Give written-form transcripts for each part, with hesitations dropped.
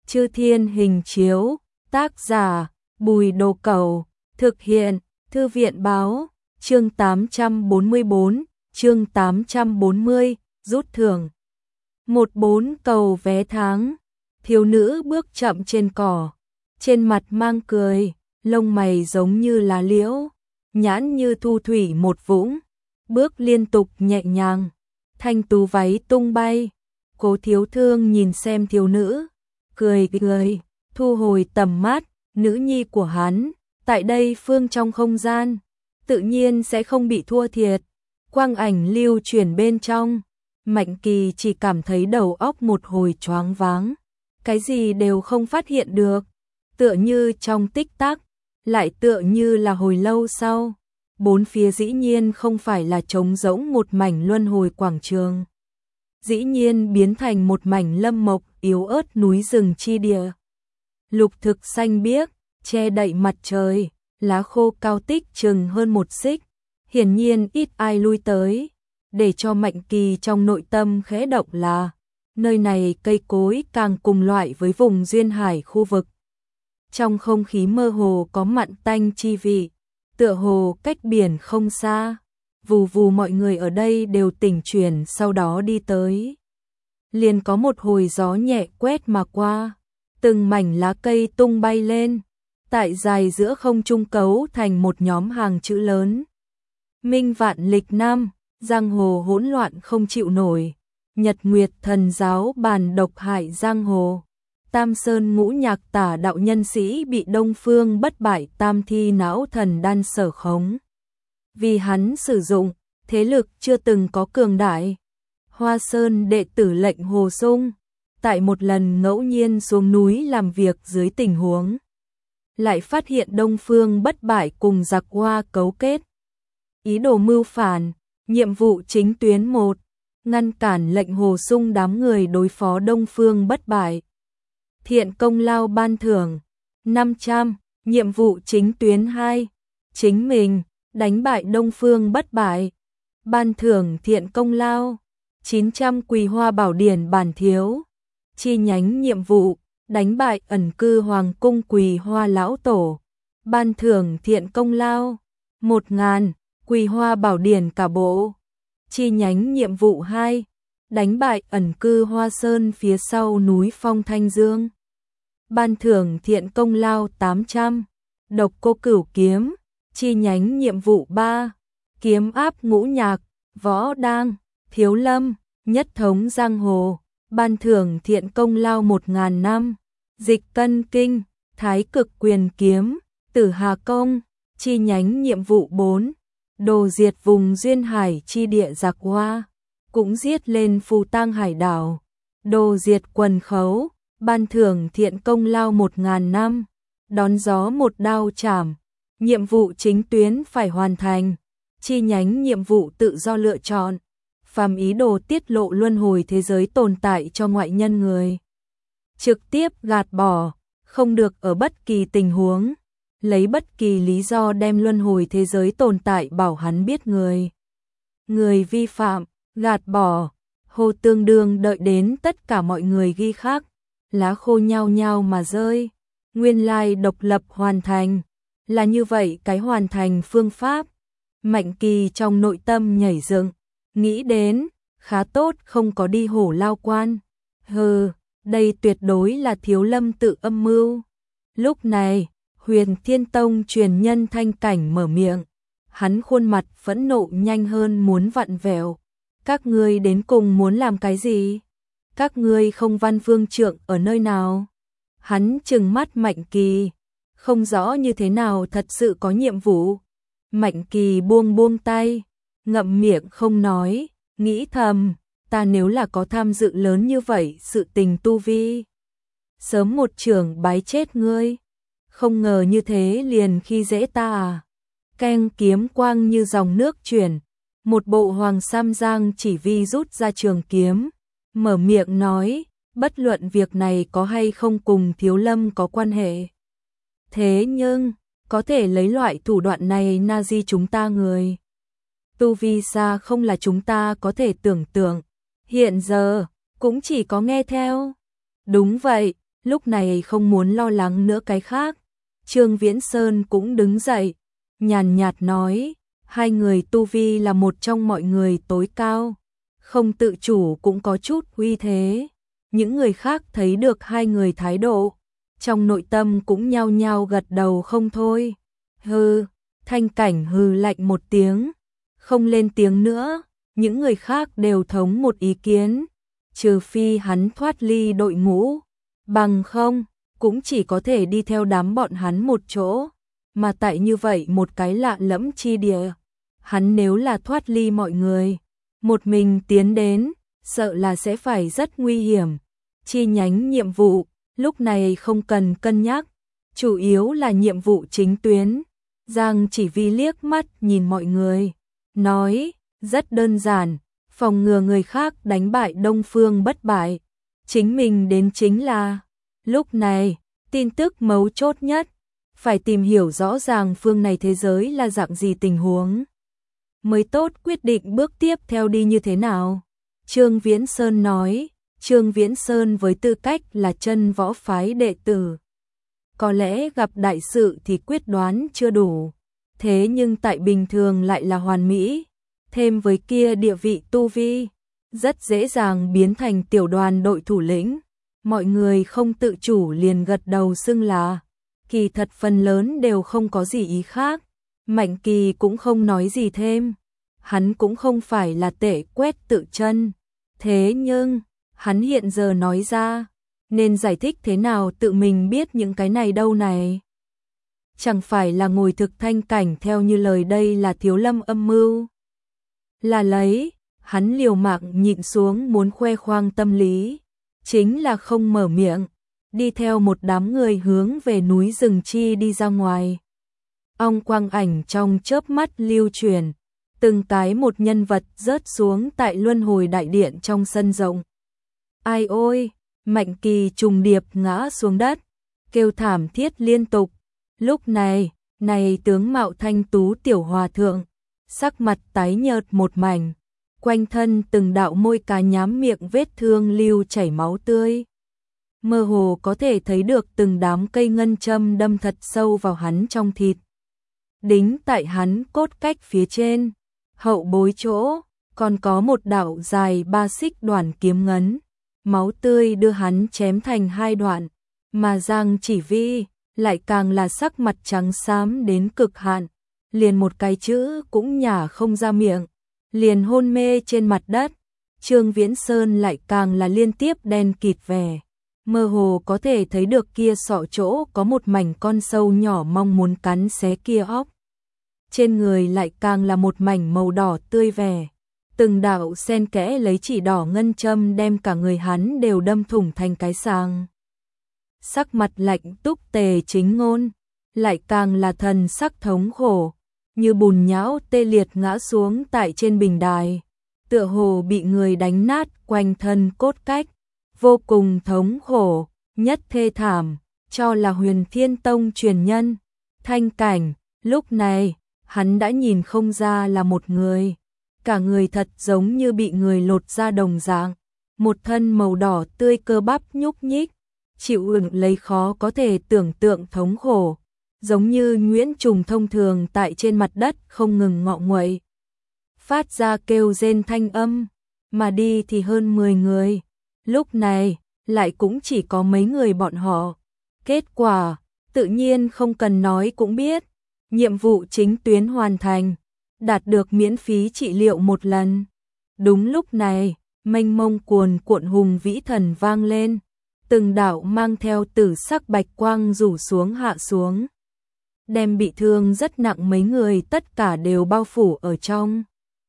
Chư Thiên Hình Chiếu, tác giả, Bùi Đồ Cẩu, thực hiện, Thư viện báo, chương 844, chương 840, rút thưởng. 14 cầu vé tháng, thiếu nữ bước chậm trên cỏ, trên mặt mang cười, lông mày giống như lá liễu, nhãn như thu thủy một vũng, bước liên tục nhẹ nhàng, thanh tú váy tung bay. Cố Thiếu Thương nhìn xem thiếu nữ, cười cười, thu hồi tầm mắt, nữ nhi của hắn, tại đây phương trong không gian, tự nhiên sẽ không bị thua thiệt. Quang ảnh lưu chuyển bên trong, Mạnh Kỳ chỉ cảm thấy đầu óc một hồi choáng váng, cái gì đều không phát hiện được, tựa như trong tích tắc, lại tựa như là hồi lâu sau. Bốn phía dĩ nhiên không phải là trống rỗng một mảnh luân hồi quảng trường, dĩ nhiên biến thành một mảnh lâm mộc yếu ớt núi rừng chi địa. Lục thực xanh biếc, che đậy mặt trời, lá khô cao tích chừng hơn một xích, hiển nhiên ít ai lui tới, để cho Mạnh Kỳ trong nội tâm khẽ động là, nơi này cây cối càng cùng loại với vùng duyên hải khu vực. Trong không khí mơ hồ có mặn tanh chi vị, tựa hồ cách biển không xa, vù vù mọi người ở đây đều tỉnh chuyển sau đó đi tới. Liền có một hồi gió nhẹ quét mà qua, từng mảnh lá cây tung bay lên, tại dài giữa không trung cấu thành một nhóm hàng chữ lớn. Minh vạn lịch năm, giang hồ hỗn loạn không chịu nổi, Nhật Nguyệt thần giáo bàn độc hại giang hồ, Tam Sơn ngũ nhạc tả đạo nhân sĩ bị Đông Phương bất bại tam thi não thần đan sở khống. Vì hắn sử dụng, thế lực chưa từng có cường đại. Hoa Sơn đệ tử lệnh Hồ Sung, tại một lần ngẫu nhiên xuống núi làm việc dưới tình huống, lại phát hiện Đông Phương bất bại cùng giặc Hoa cấu kết. Ý đồ mưu phản, nhiệm vụ chính tuyến 1, ngăn cản lệnh Hồ Sung đám người đối phó Đông Phương bất bại. Thiện công lao ban thưởng 500, nhiệm vụ chính tuyến 2, chính mình đánh bại Đông Phương bất bại. Ban thưởng thiện công lao 900 Quỳ Hoa Bảo Điển bản thiếu. Chi nhánh nhiệm vụ đánh bại ẩn cư Hoàng cung Quỳ Hoa lão tổ. Ban thưởng thiện công lao 1000 Quỳ Hoa Bảo Điển cả bộ. Chi nhánh nhiệm vụ 2 đánh bại ẩn cư Hoa Sơn phía sau núi Phong Thanh Dương. Ban thưởng thiện công lao 800 Độc Cô Cửu kiếm. Chi nhánh nhiệm vụ 3 kiếm áp ngũ nhạc, võ đang, thiếu lâm, nhất thống giang hồ. Ban thưởng thiện công lao 1000 năm. Dịch cân kinh, thái cực quyền kiếm, tử hà công. Chi nhánh nhiệm vụ 4 đồ diệt vùng duyên hải chi địa giặc Hoa, cũng giết lên Phù Tang hải đảo. Đồ diệt quần khấu, ban thưởng thiện công lao 1000 năm. Đón gió một đao chảm, nhiệm vụ chính tuyến phải hoàn thành. Chi nhánh nhiệm vụ tự do lựa chọn, phàm ý đồ tiết lộ luân hồi thế giới tồn tại cho ngoại nhân người, trực tiếp gạt bỏ, không được ở bất kỳ tình huống, lấy bất kỳ lý do đem luân hồi thế giới tồn tại bảo hắn biết người vi phạm, gạt bỏ, hồ tương đương đợi đến tất cả mọi người ghi khắc, lá khô nhao nhao mà rơi. Nguyên lai độc lập hoàn thành, là như vậy cái hoàn thành phương pháp. Mạnh Kỳ trong nội tâm nhảy dựng, nghĩ đến, khá tốt không có đi hổ lao quan. Hừ, đây tuyệt đối là Thiếu Lâm tự âm mưu. Lúc này, Huyền Thiên Tông truyền nhân Thanh Cảnh mở miệng, hắn khuôn mặt phẫn nộ nhanh hơn muốn vặn vẹo. Các ngươi đến cùng muốn làm cái gì? Các ngươi không Văn Vương Trượng ở nơi nào? Hắn trừng mắt Mạnh Kỳ, không rõ như thế nào thật sự có nhiệm vụ. Mạnh Kỳ buông tay, ngậm miệng không nói, nghĩ thầm, ta nếu là có tham dự lớn như vậy sự tình tu vi, sớm một chưởng bái chết ngươi, không ngờ như thế liền khi dễ ta à. Keng kiếm quang như dòng nước chuyển, một bộ hoàng sam giang chỉ vi rút ra trường kiếm, mở miệng nói, bất luận việc này có hay không cùng Thiếu Lâm có quan hệ. Thế nhưng, có thể lấy loại thủ đoạn này na di chúng ta người. Tu vi xa không là chúng ta có thể tưởng tượng, hiện giờ, cũng chỉ có nghe theo. Đúng vậy, lúc này không muốn lo lắng nữa cái khác. Trương Viễn Sơn cũng đứng dậy, nhàn nhạt nói, hai người tu vi là một trong mọi người tối cao, không tự chủ cũng có chút uy thế. Những người khác thấy được hai người thái độ, trong nội tâm cũng nhao nhao gật đầu không thôi. Hừ, Thanh Cảnh hừ lạnh một tiếng, không lên tiếng nữa, những người khác đều thống một ý kiến, trừ phi hắn thoát ly đội ngũ, bằng không, cũng chỉ có thể đi theo đám bọn hắn một chỗ, mà tại như vậy một cái lạ lẫm chi địa, hắn nếu là thoát ly mọi người, một mình tiến đến, sợ là sẽ phải rất nguy hiểm. Chi nhánh nhiệm vụ, lúc này không cần cân nhắc, chủ yếu là nhiệm vụ chính tuyến. Giang Chỉ Vi liếc mắt nhìn mọi người, nói, rất đơn giản, phòng ngừa người khác đánh bại Đông Phương bất bại, chính mình đến chính là. Lúc này, tin tức mấu chốt nhất, phải tìm hiểu rõ ràng phương này thế giới là dạng gì tình huống, mới tốt quyết định bước tiếp theo đi như thế nào. Trương Viễn Sơn nói, Trương Viễn Sơn với tư cách là chân võ phái đệ tử, có lẽ gặp đại sự thì quyết đoán chưa đủ, thế nhưng tại bình thường lại là hoàn mỹ, thêm với kia địa vị tu vi, rất dễ dàng biến thành tiểu đoàn đội thủ lĩnh. Mọi người không tự chủ liền gật đầu xưng là, kỳ thật phần lớn đều không có gì ý khác. Mạnh Kỳ cũng không nói gì thêm, hắn cũng không phải là tể quét tự chân, thế nhưng hắn hiện giờ nói ra, nên giải thích thế nào tự mình biết những cái này đâu này. Chẳng phải là ngồi thực Thanh Cảnh theo như lời đây là Thiếu Lâm âm mưu. Là lấy, hắn liều mạng nhịn xuống muốn khoe khoang tâm lý, chính là không mở miệng, đi theo một đám người hướng về núi rừng chi đi ra ngoài. Ong quang ảnh trong chớp mắt lưu truyền, từng cái một nhân vật rớt xuống tại luân hồi đại điện trong sân rộng. Ai ôi, Mạnh Kỳ trùng điệp ngã xuống đất, kêu thảm thiết liên tục. Lúc này, tướng mạo thanh tú tiểu hòa thượng, sắc mặt tái nhợt một mảnh, quanh thân từng đạo môi cá nhám miệng vết thương lưu chảy máu tươi. Mơ hồ có thể thấy được từng đám cây ngân châm đâm thật sâu vào hắn trong thịt. Đính tại hắn cốt cách phía trên, hậu bối chỗ, còn có một đạo dài 3 xích đoản kiếm ngấn, máu tươi đưa hắn chém thành 2 đoạn, mà Giang Chỉ Vi lại càng là sắc mặt trắng xám đến cực hạn, liền một cái chữ cũng nhả không ra miệng, liền hôn mê trên mặt đất. Trương Viễn Sơn lại càng là liên tiếp đen kịt vẻ, mơ hồ có thể thấy được kia sọ chỗ có một mảnh con sâu nhỏ mong muốn cắn xé kia óc. Trên người lại càng là một mảnh màu đỏ tươi vẻ, từng đạo xen kẽ lấy chỉ đỏ ngân châm đem cả người hắn đều đâm thủng thành cái sàng. Sắc mặt lạnh túc Tề Chính Ngôn, lại càng là thần sắc thống khổ, như bùn nhão tê liệt ngã xuống tại trên bình đài, tựa hồ bị người đánh nát quanh thân cốt cách, vô cùng thống khổ, nhất thê thảm, cho là Huyền Thiên Tông truyền nhân. Thanh Cảnh, lúc này, hắn đã nhìn không ra là một người, cả người thật giống như bị người lột da đồng dạng, một thân màu đỏ tươi cơ bắp nhúc nhích, chịu đựng lấy khó có thể tưởng tượng thống khổ, giống như nhuyễn trùng thông thường tại trên mặt đất không ngừng ngọ nguậy, phát ra kêu rên thanh âm, mà đi thì hơn 10 người, lúc này lại cũng chỉ có mấy người bọn họ. Kết quả, tự nhiên không cần nói cũng biết, nhiệm vụ chính tuyến hoàn thành, đạt được miễn phí trị liệu một lần. Đúng lúc này, mênh mông cuồn cuộn hùng vĩ thần vang lên, từng đạo mang theo tử sắc bạch quang rủ xuống hạ xuống, đem bị thương rất nặng mấy người tất cả đều bao phủ ở trong.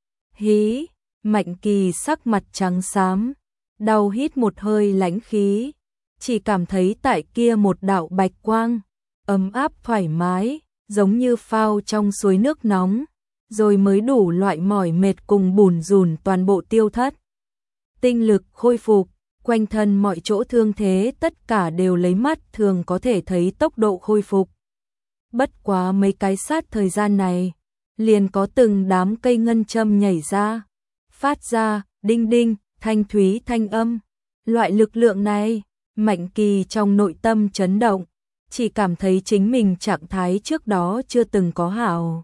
Hí, Mạnh Kỳ sắc mặt trắng xám, đau hít một hơi lãnh khí, chỉ cảm thấy tại kia một đạo bạch quang, ấm áp thoải mái, giống như phao trong suối nước nóng, rồi mới đủ loại mỏi mệt cùng bùn rùn toàn bộ tiêu thất. Tinh lực khôi phục, quanh thân mọi chỗ thương thế tất cả đều lấy mắt thường có thể thấy tốc độ khôi phục. Bất quá mấy cái sát thời gian này, liền có từng đám cây ngân châm nhảy ra, phát ra đinh đinh, thanh thúy thanh âm. Loại lực lượng này, Mạnh Kỳ trong nội tâm chấn động, chỉ cảm thấy chính mình trạng thái trước đó chưa từng có hảo.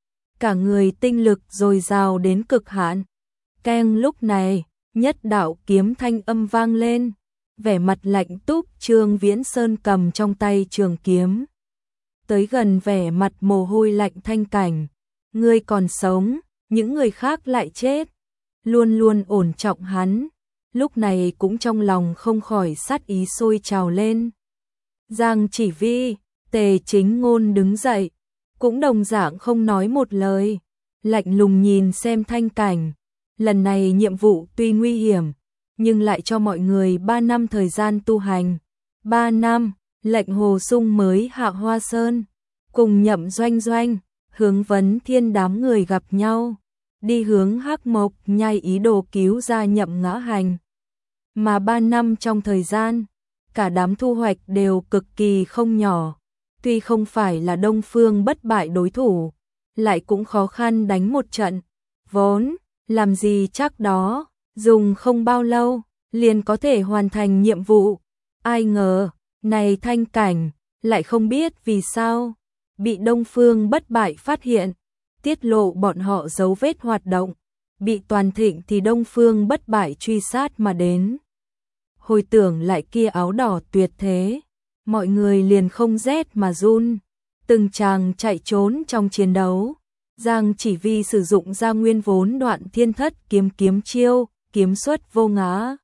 Cả người tinh lực dồi dào đến cực hạn. Keng, lúc này, nhất đạo kiếm thanh âm vang lên, vẻ mặt lạnh túc Trương Viễn Sơn cầm trong tay trường kiếm. Tới gần vẻ mặt mồ hôi lạnh Thanh Cảnh, ngươi còn sống, những người khác lại chết. Luôn luôn ổn trọng hắn, lúc này cũng trong lòng không khỏi sát ý sôi trào lên. Giang Chỉ Vi, Tề Chính Ngôn đứng dậy, cũng đồng dạng không nói một lời, lạnh lùng nhìn xem Thanh Cảnh. Lần này nhiệm vụ tuy nguy hiểm, nhưng lại cho mọi người 3 năm thời gian tu hành. 3 năm, lệnh Hồ Sung mới hạ Hoa Sơn, cùng Nhậm Doanh Doanh, Hướng Vấn Thiên đám người gặp nhau, đi hướng Hắc Mộc Nhai ý đồ cứu ra Nhậm Ngã Hành. Mà 3 năm trong thời gian, cả đám thu hoạch đều cực kỳ không nhỏ, tuy không phải là Đông Phương bất bại đối thủ, lại cũng khó khăn đánh một trận, vốn làm gì chắc đó, dùng không bao lâu, liền có thể hoàn thành nhiệm vụ. Ai ngờ, này Thanh Cảnh, lại không biết vì sao, bị Đông Phương bất bại phát hiện, tiết lộ bọn họ dấu vết hoạt động, bị Toàn Thịnh thì Đông Phương bất bại truy sát mà đến. Hồi tưởng lại kia áo đỏ tuyệt thế, mọi người liền không rét mà run, từng chàng chạy trốn trong chiến đấu. Giang Chỉ Vi sử dụng ra nguyên vốn Đoạn Thiên Thất kiếm chiêu, kiếm xuất vô ngã.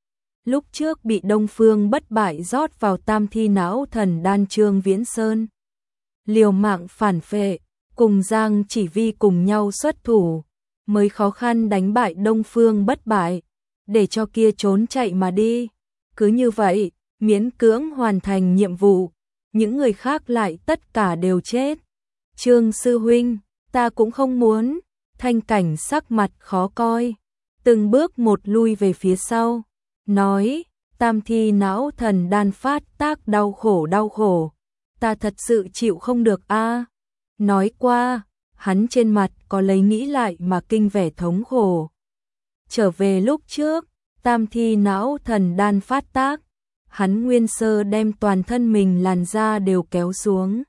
Lúc trước bị Đông Phương bất bại rót vào tam thi não thần đan Trương Viễn Sơn. Liều mạng phản phệ, cùng Giang Chỉ Vi cùng nhau xuất thủ, mới khó khăn đánh bại Đông Phương bất bại, để cho kia trốn chạy mà đi. Cứ như vậy, miễn cưỡng hoàn thành nhiệm vụ, những người khác lại tất cả đều chết. Trương sư huynh, ta cũng không muốn. Thanh Cảnh sắc mặt khó coi, từng bước một lui về phía sau, nói, tam thi não thần đan phát tác đau khổ, ta thật sự chịu không được a. Nói qua, hắn trên mặt có lấy nghĩ lại mà kinh vẻ thống khổ. Trở về lúc trước, tam thi não thần đan phát tác, hắn nguyên sơ đem toàn thân mình làn da đều kéo xuống.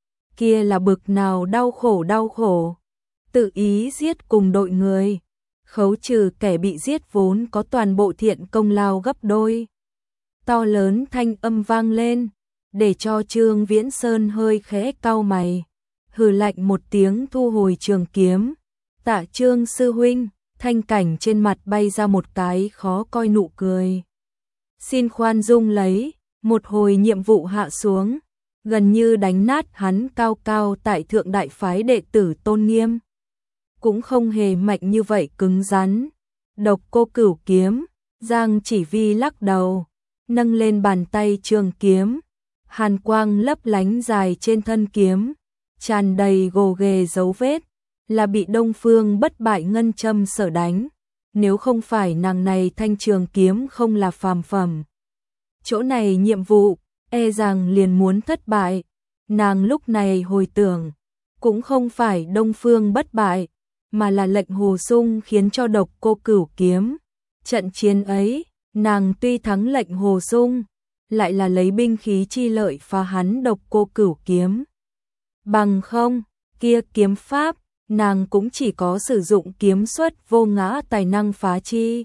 Kia là bực nào đau khổ, tự ý giết cùng đội người, khấu trừ kẻ bị giết vốn có toàn bộ thiện công lao gấp đôi. To lớn thanh âm vang lên, để cho Trương Viễn Sơn hơi khẽ cau mày, hừ lạnh một tiếng thu hồi trường kiếm. Tạ Trương sư huynh, Thanh Cảnh trên mặt bay ra một cái khó coi nụ cười. Xin khoan dung lấy, một hồi nhiệm vụ hạ xuống, gần như đánh nát hắn cao cao tại thượng đại phái đệ tử tôn nghiêm. Cũng không hề mạnh như vậy cứng rắn. Độc Cô Cửu kiếm, Giang Chỉ Vi lắc đầu, nâng lên bàn tay trường kiếm, hàn quang lấp lánh dài trên thân kiếm, tràn đầy gồ ghề dấu vết, là bị Đông Phương bất bại ngân châm sở đánh. Nếu không phải nàng này thanh trường kiếm không là phàm phẩm, chỗ này nhiệm vụ e rằng liền muốn thất bại. Nàng lúc này hồi tưởng, cũng không phải Đông Phương bất bại, mà là lệnh Hồ Sung khiến cho Độc Cô Cửu kiếm. Trận chiến ấy, nàng tuy thắng lệnh Hồ Sung, lại là lấy binh khí chi lợi phá hắn Độc Cô Cửu kiếm. Bằng không, kia kiếm pháp, nàng cũng chỉ có sử dụng kiếm xuất vô ngã tài năng phá chi.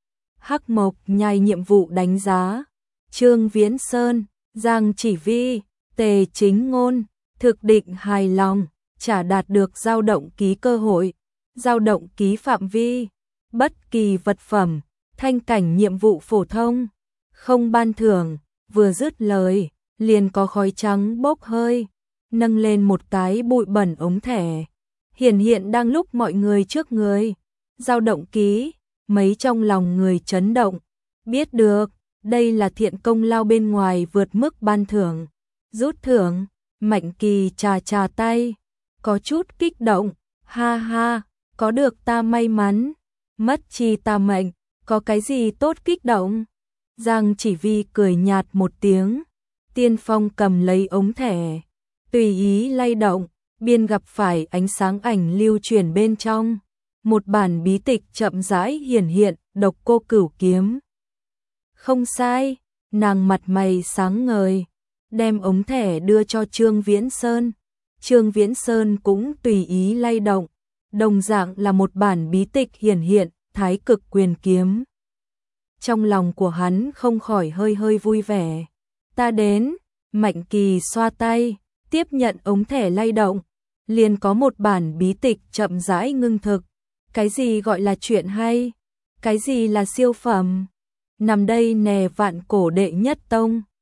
Hắc Mộc Nhai nhiệm vụ đánh giá, Trương Viễn Sơn, Giang Chỉ Vi, Tề Chính Ngôn, thực định hài lòng, trả đạt được dao động ký cơ hội, dao động ký phạm vi, bất kỳ vật phẩm, Thanh Cảnh nhiệm vụ phổ thông, không ban thưởng. Vừa dứt lời, liền có khói trắng bốc hơi, nâng lên một cái bụi bẩn ống thẻ, hiện đang lúc mọi người trước người. Dao động ký, mấy trong lòng người chấn động, biết được, đây là thiện công lao bên ngoài vượt mức ban thưởng. Rút thưởng, Mạnh Kỳ chà tay, có chút kích động, ha ha, có được ta may mắn, mất chi ta mệnh, có cái gì tốt kích động. Giang Chỉ Vi cười nhạt một tiếng, Tiên Phong cầm lấy ống thẻ, tùy ý lay động, biên gặp phải ánh sáng ảnh lưu chuyển bên trong. Một bản bí tịch chậm rãi hiển hiện, Độc Cô Cửu kiếm. Không sai, Nàng mặt mày sáng ngời, đem ống thẻ đưa cho Trương Viễn Sơn. Trương Viễn Sơn cũng tùy ý lay động, đồng dạng là một bản bí tịch hiển hiện, Thái Cực Quyền Kiếm. Trong lòng của hắn không khỏi hơi hơi vui vẻ. Ta đến, Mạnh Kỳ xoa tay, tiếp nhận ống thẻ lay động, liền có một bản bí tịch chậm rãi ngưng thực. Cái gì gọi là chuyện hay? Cái gì là siêu phẩm? Nằm đây nè vạn cổ đệ nhất tông.